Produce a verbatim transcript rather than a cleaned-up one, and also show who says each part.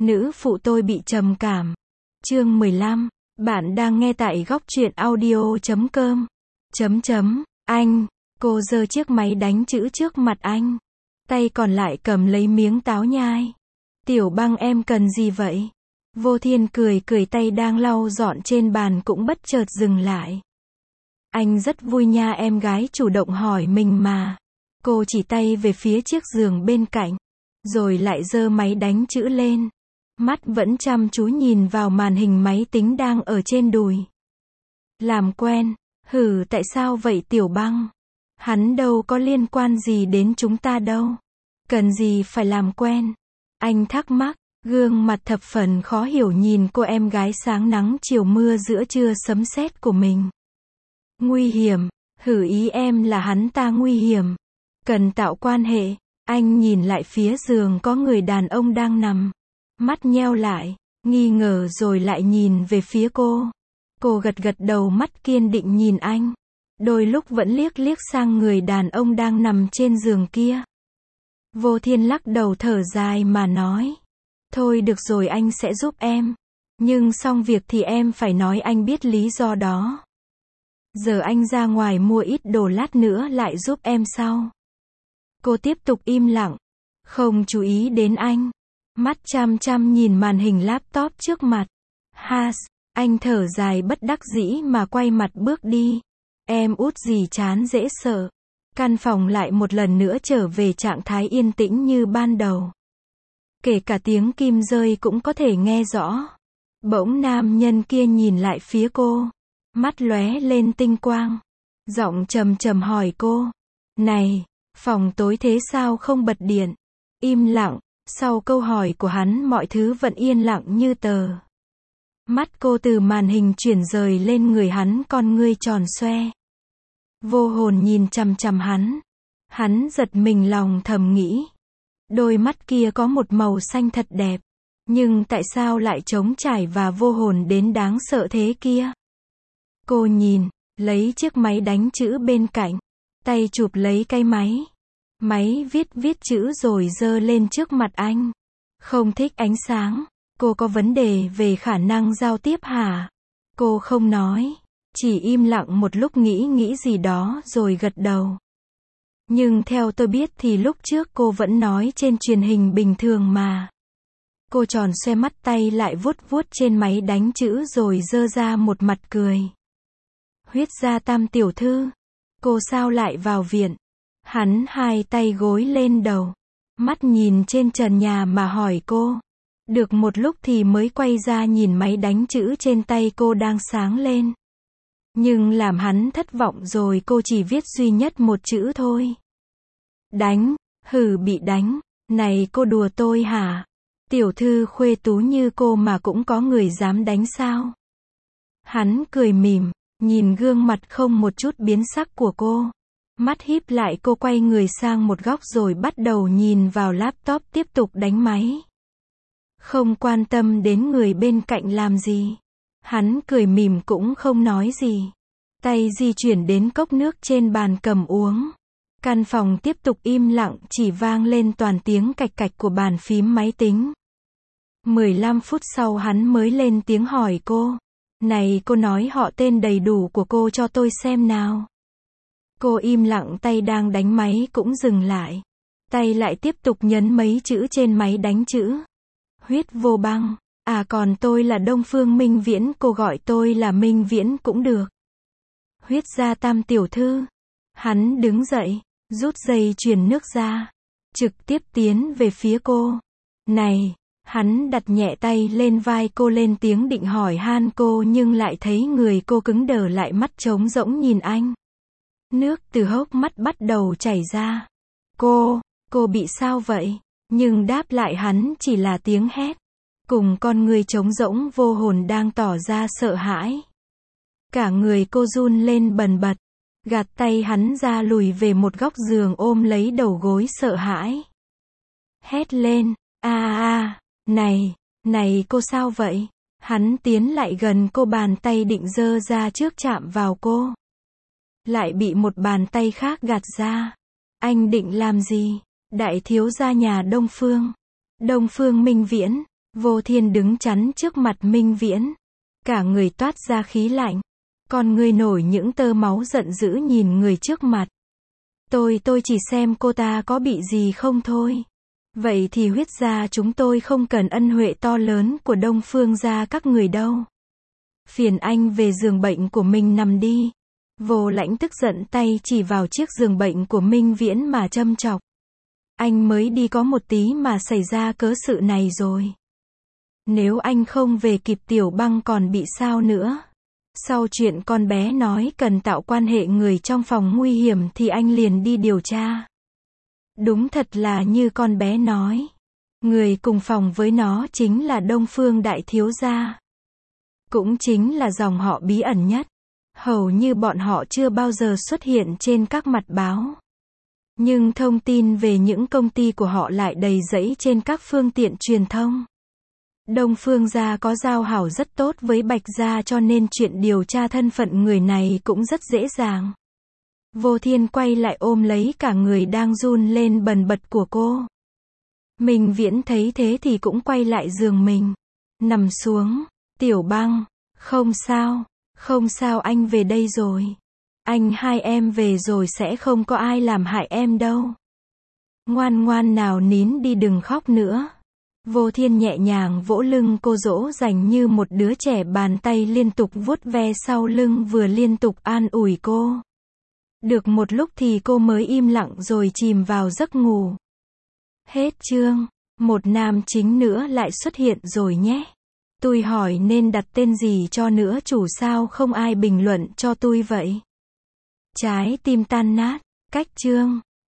Speaker 1: Nữ phụ tôi bị trầm cảm. Chương mười lăm. Bạn đang nghe tại góc truyện audio chấm com. Chấm chấm. Anh. Cô giơ chiếc máy đánh chữ trước mặt anh. Tay còn lại cầm lấy miếng táo nhai. Tiểu Băng, em cần gì vậy? Vô Thiên cười cười, tay đang lau dọn trên bàn cũng bất chợt dừng lại. Anh rất vui nha, em gái chủ động hỏi mình mà. Cô chỉ tay về phía chiếc giường bên cạnh, rồi lại giơ máy đánh chữ lên. Mắt vẫn chăm chú nhìn vào màn hình máy tính đang ở trên đùi. Làm quen? Hử, tại sao vậy Tiểu Băng? Hắn đâu có liên quan gì đến chúng ta đâu. Cần gì phải làm quen? Anh thắc mắc, gương mặt thập phần khó hiểu nhìn cô em gái sáng nắng chiều mưa giữa trưa sấm sét của mình. Nguy hiểm? Hử, ý em là hắn ta nguy hiểm. Cần tạo quan hệ. Anh nhìn lại phía giường có người đàn ông đang nằm. Mắt nheo lại, nghi ngờ rồi lại nhìn về phía cô. Cô gật gật đầu, mắt kiên định nhìn anh. Đôi lúc vẫn liếc liếc sang người đàn ông đang nằm trên giường kia. Vô Thiên lắc đầu thở dài mà nói. Thôi được rồi, anh sẽ giúp em. Nhưng xong việc thì em phải nói anh biết lý do đó. Giờ anh ra ngoài mua ít đồ, lát nữa lại giúp em sau. Cô tiếp tục im lặng, không chú ý đến anh. Mắt chăm chăm nhìn màn hình laptop trước mặt. Has, anh thở dài bất đắc dĩ mà quay mặt bước đi. Em út gì chán dễ sợ. Căn phòng lại một lần nữa trở về trạng thái yên tĩnh như ban đầu. Kể cả tiếng kim rơi cũng có thể nghe rõ. Bỗng nam nhân kia nhìn lại phía cô. Mắt lóe lên tinh quang. Giọng trầm trầm hỏi cô. Này, phòng tối thế sao không bật điện? Im lặng. Sau câu hỏi của hắn mọi thứ vẫn yên lặng như tờ. Mắt cô từ màn hình chuyển rời lên người hắn, con ngươi tròn xoe. Vô hồn nhìn chằm chằm hắn. Hắn giật mình, lòng thầm nghĩ. Đôi mắt kia có một màu xanh thật đẹp. Nhưng tại sao lại trống trải và vô hồn đến đáng sợ thế kia? Cô nhìn, lấy chiếc máy đánh chữ bên cạnh. Tay chụp lấy cái máy. Máy viết viết chữ rồi giơ lên trước mặt anh. Không thích ánh sáng. Cô có vấn đề về khả năng giao tiếp hả? Cô không nói. Chỉ im lặng một lúc, nghĩ nghĩ gì đó rồi gật đầu. Nhưng theo tôi biết thì lúc trước cô vẫn nói trên truyền hình bình thường mà. Cô tròn xoe mắt, tay lại vuốt vuốt trên máy đánh chữ rồi giơ ra một mặt cười. Huyết gia tam tiểu thư. Cô sao lại vào viện? Hắn hai tay gối lên đầu. Mắt nhìn trên trần nhà mà hỏi cô. Được một lúc thì mới quay ra nhìn máy đánh chữ trên tay cô đang sáng lên. Nhưng làm hắn thất vọng rồi, cô chỉ viết duy nhất một chữ thôi. Đánh. Hừ, bị đánh. Này, cô đùa tôi hả? Tiểu thư khuê tú như cô mà cũng có người dám đánh sao? Hắn cười mỉm, nhìn gương mặt không một chút biến sắc của cô. Mắt híp lại, cô quay người sang một góc rồi bắt đầu nhìn vào laptop, tiếp tục đánh máy. Không quan tâm đến người bên cạnh làm gì. Hắn cười mỉm cũng không nói gì. Tay di chuyển đến cốc nước trên bàn cầm uống. Căn phòng tiếp tục im lặng, chỉ vang lên toàn tiếng cạch cạch của bàn phím máy tính. mười lăm phút sau hắn mới lên tiếng hỏi cô. Này, cô nói họ tên đầy đủ của cô cho tôi xem nào. Cô im lặng, tay đang đánh máy cũng dừng lại. Tay lại tiếp tục nhấn mấy chữ trên máy đánh chữ. Huyết Vô Băng. À, còn tôi là Đông Phương Minh Viễn, cô gọi tôi là Minh Viễn cũng được. Huyết gia tam tiểu thư. Hắn đứng dậy, rút dây chuyền nước ra. Trực tiếp tiến về phía cô. Này. Hắn đặt nhẹ tay lên vai cô, lên tiếng định hỏi han cô nhưng lại thấy người cô cứng đờ lại, mắt trống rỗng nhìn anh. Nước từ hốc mắt bắt đầu chảy ra. Cô, cô bị sao vậy? Nhưng đáp lại hắn chỉ là tiếng hét. Cùng con người trống rỗng vô hồn đang tỏ ra sợ hãi. Cả người cô run lên bần bật. Gạt tay hắn ra, lùi về một góc giường, ôm lấy đầu gối sợ hãi. Hét lên. A a, này, này cô sao vậy? Hắn tiến lại gần cô, bàn tay định giơ ra trước chạm vào cô. Lại bị một bàn tay khác gạt ra. Anh định làm gì? Đại thiếu gia nhà Đông Phương. Đông Phương Minh Viễn. Vô Thiên đứng chắn trước mặt Minh Viễn. Cả người toát ra khí lạnh. Con ngươi nổi những tơ máu giận dữ nhìn người trước mặt. Tôi, tôi chỉ xem cô ta có bị gì không thôi. Vậy thì Huyết gia chúng tôi không cần ân huệ to lớn của Đông Phương gia các người đâu. Phiền anh về giường bệnh của mình nằm đi. Vô Lãnh tức giận tay chỉ vào chiếc giường bệnh của Minh Viễn mà châm chọc. Anh mới đi có một tí mà xảy ra cớ sự này rồi. Nếu anh không về kịp Tiểu Băng còn bị sao nữa. Sau chuyện con bé nói cần tạo quan hệ người trong phòng nguy hiểm thì anh liền đi điều tra. Đúng thật là như con bé nói. Người cùng phòng với nó chính là Đông Phương đại thiếu gia. Cũng chính là dòng họ bí ẩn nhất. Hầu như bọn họ chưa bao giờ xuất hiện trên các mặt báo. Nhưng thông tin về những công ty của họ lại đầy rẫy trên các phương tiện truyền thông. Đông Phương gia có giao hảo rất tốt với Bạch gia cho nên chuyện điều tra thân phận người này cũng rất dễ dàng. Vô Thiên quay lại ôm lấy cả người đang run lên bần bật của cô. Minh Viễn thấy thế thì cũng quay lại giường mình. Nằm xuống. Tiểu Băng. Không sao. Không sao, anh về đây rồi. Anh hai em về rồi sẽ không có ai làm hại em đâu. Ngoan ngoan nào, nín đi, đừng khóc nữa. Vô Thiên nhẹ nhàng vỗ lưng cô dỗ dành như một đứa trẻ, bàn tay liên tục vuốt ve sau lưng vừa liên tục an ủi cô. Được một lúc thì cô mới im lặng rồi chìm vào giấc ngủ. Hết chương. Một nam chính nữa lại xuất hiện rồi nhé. Tôi hỏi nên đặt tên gì cho nữa chủ, sao không ai bình luận cho tôi vậy? Trái tim tan nát. Cách chương.